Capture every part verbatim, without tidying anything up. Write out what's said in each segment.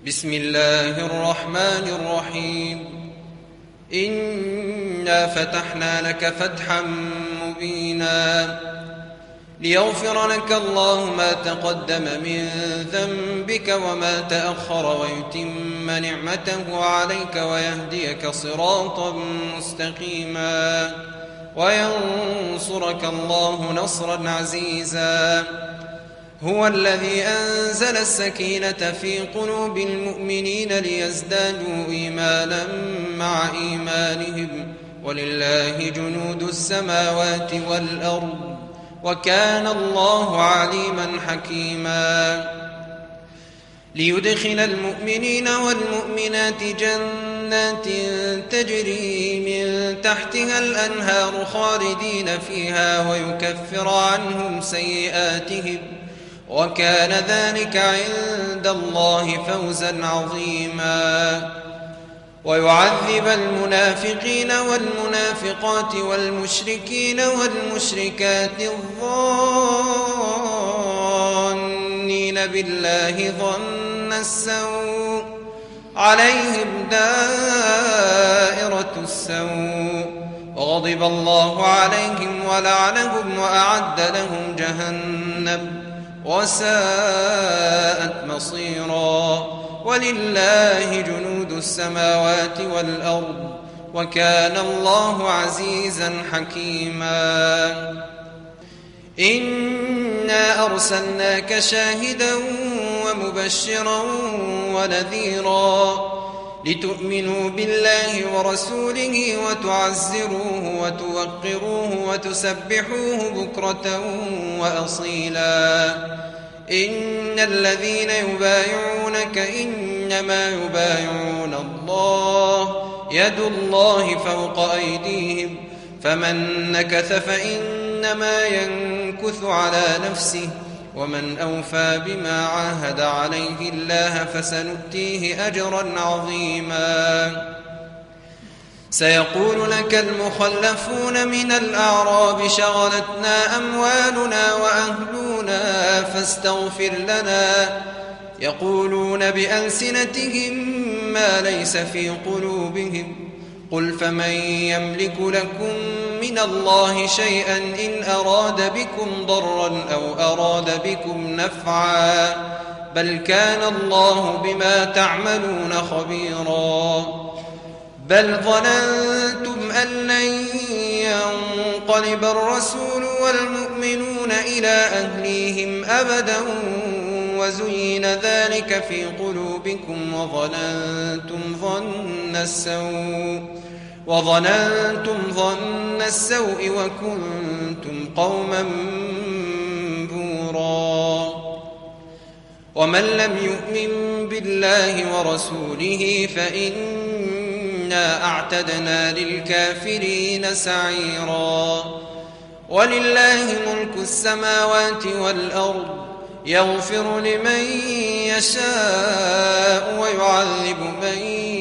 بسم الله الرحمن الرحيم إنا فتحنا لك فتحا مبينا ليغفر لك الله ما تقدم من ذنبك وما تأخر ويتم نعمته عليك ويهديك صراطا مستقيما وينصرك الله نصرا عزيزا. هو الذي أنزل السكينة في قلوب المؤمنين ليزدادوا إيمانا مع إيمانهم ولله جنود السماوات والأرض وكان الله عليما حكيما. ليدخل المؤمنين والمؤمنات جنات تجري من تحتها الأنهار خالدين فيها ويكفر عنهم سيئاتهم وكان ذلك عند الله فوزا عظيما. ويعذب المنافقين والمنافقات والمشركين والمشركات الظانين بالله ظن السوء عليهم دائرة السوء وغضب الله عليهم ولعنهم وأعد لهم جهنم وساءت مصيرا. ولله جنود السماوات والأرض وكان الله عزيزا حكيما. إنا أرسلناك شاهدا ومبشرا ونذيرا لتؤمنوا بالله ورسوله وتعزروه وتوقروه وتسبحوه بكرة وأصيلا. إن الذين يبايعونك إنما يبايعون الله يد الله فوق أيديهم فمن نكث فإنما ينكث على نفسه ومن أوفى بما عاهد عليه الله فسنؤتيه أجرا عظيما. سيقول لك المخلفون من الأعراب شغلتنا أموالنا وأهلنا فاستغفر لنا يقولون بألسنتهم ما ليس في قلوبهم قل فمن يملك لكم من الله شيئا إن أراد بكم ضرا أو أراد بكم نفعا بل كان الله بما تعملون خبيرا. بل ظننتم أن لن ينقلب الرسول والمؤمنون إلى أهليهم أبدا وزين ذلك في قلوبكم وظننتم ظن السوء وظننتم ظن السوء وكنتم قوما بورا. ومن لم يؤمن بالله ورسوله فإنا أعتدنا للكافرين سعيرا. ولله ملك السماوات والأرض يغفر لمن يشاء ويعذب من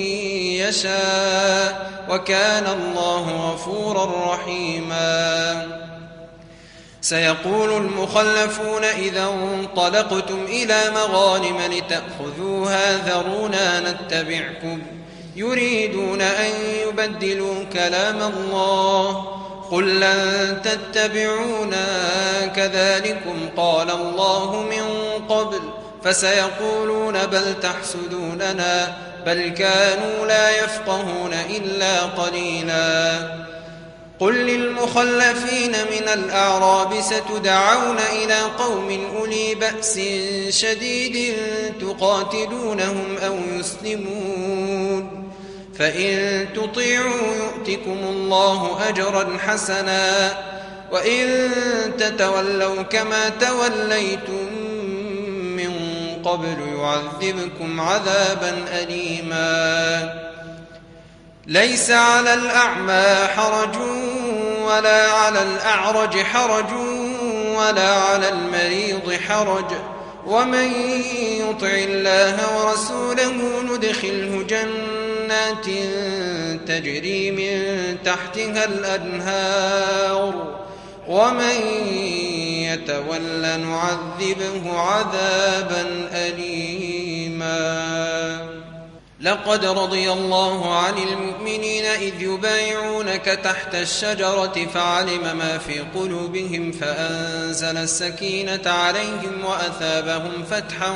يشاء وكان الله غفورا رحيما. سيقول المخلفون إذا انطلقتم إلى مغانم لتأخذوها ذرونا نتبعكم يريدون أن يبدلوا كلام الله قل لن تتبعونا كذلكم قال الله من قبل فسيقولون بل تحسدوننا بل كانوا لا يفقهون إلا قليلا. قل للمخلفين من الأعراب ستدعون إلى قوم أولي بأس شديد تقاتلونهم أو يسلمون فإن تطيعوا يؤتكم الله أجرا حسنا وإن تتولوا كما توليتم من قبل يعذبكم عذابا أليما. ليس على الأعمى حرج ولا على الأعرج حرج ولا على المريض حرج ومن يطع الله ورسوله ندخله جنات تجري من تحتها الأنهار ومن يتول نعذبه عذابا أليما. حكيما. لقد رضي الله عن المؤمنين إذ يبايعونك تحت الشجرة فعلم ما في قلوبهم فأنزل السكينة عليهم وأثابهم فتحا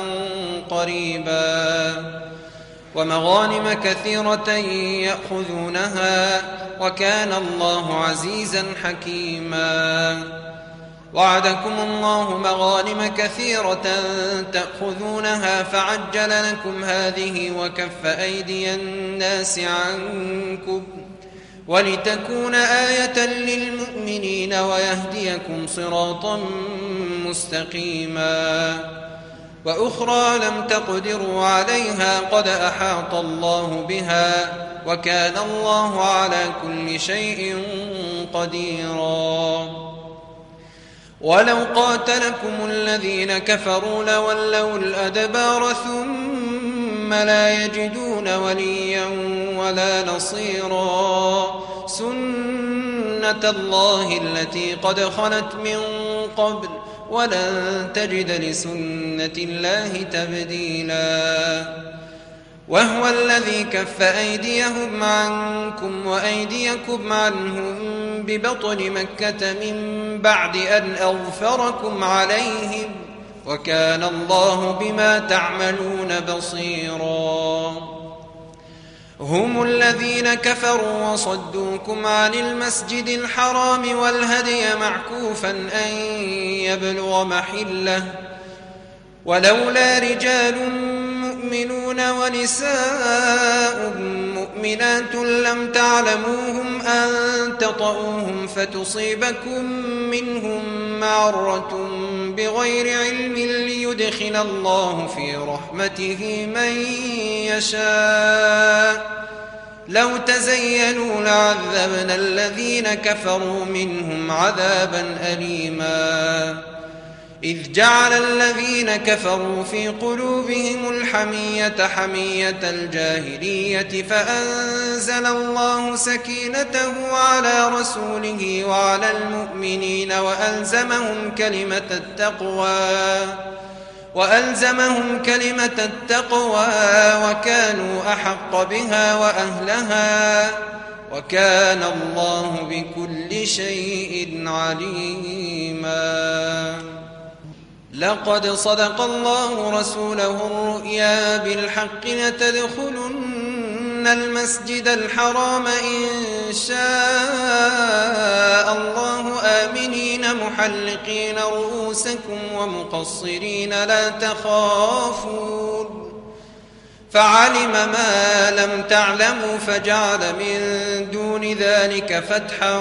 قريبا ومغانم كثيرة يأخذونها وكان الله عزيزا حكيما. وعدكم الله مغانم كثيرة تأخذونها فعجل لكم هذه وكف أيدي الناس عنكم ولتكون آية للمؤمنين ويهديكم صراطا مستقيما. وأخرى لم تقدروا عليها قد أحاط الله بها وكان الله على كل شيء قديرا. ولو قاتلكم الذين كفروا لولوا الأدبار ثم لا يجدون وليا ولا نصيرا. سنة الله التي قد خلت من قبل ولن تجد لسنة الله تبديلا. وهو الذي كف أيديهم عنكم وأيديكم عنهم ببطن مكة من بعد أن أظفركم عليهم وكان الله بما تعملون بصيرا. هم الذين كفروا وصدوكم عن المسجد الحرام والهدي معكوفا أن يبلغ محله ولولا رجال مؤمنون ونساء مؤمنات لم تعلموهم أن تطؤوهم فتصيبكم منهم معرة بغير علم ليدخل الله في رحمته من يشاء. لو تزينوا لعذبنا الذين كفروا منهم عذابا أليما. إذ جعل الذين كفروا في قلوبهم الحمية حمية الجاهلية فأنزل الله سكينته على رسوله وعلى المؤمنين وألزمهم كلمة التقوى وألزمهم كلمة التقوى وكانوا أحق بها وأهلها وكان الله بكل شيء عليما. لقد صدق الله رسوله الرؤيا بالحق لتدخلن المسجد الحرام إن شاء الله آمنين محلقين رؤوسكم ومقصرين لا تخافون فعلم ما لم تعلموا فجعل من دون ذلك فتحا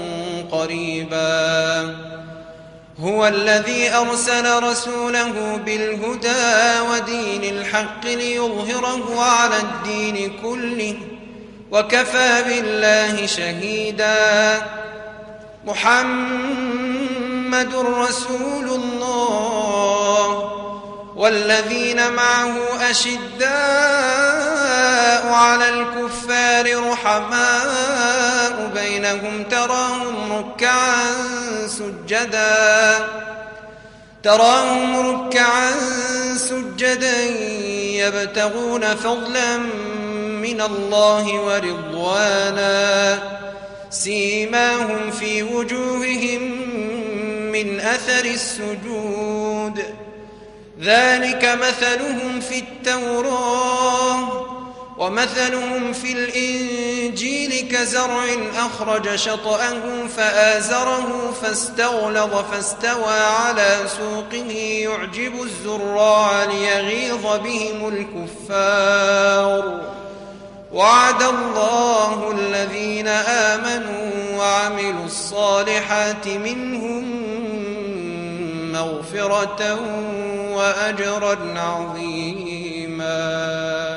قريبا. هو الذي أرسل رسوله بالهدى ودين الحق ليظهره على الدين كله وكفى بالله شهيدا. محمد رسول الله والذين معه أشداء على الكفار رحماء بينهم تراهم ركعا سجدا تراهم ركعا سجدا يبتغون فضلا من الله ورضوانا سيماهم في وجوههم من أثر السجود ذلك مثلهم في التوراة ومثلهم في الإنجيل كزرع أخرج شطأه فآزره فاستغلظ فاستوى على سوقه يعجب الزراع ليغيظ بهم الكفار. وعد الله الذين آمنوا وعملوا الصالحات منهم مغفرة وأجرا عظيما.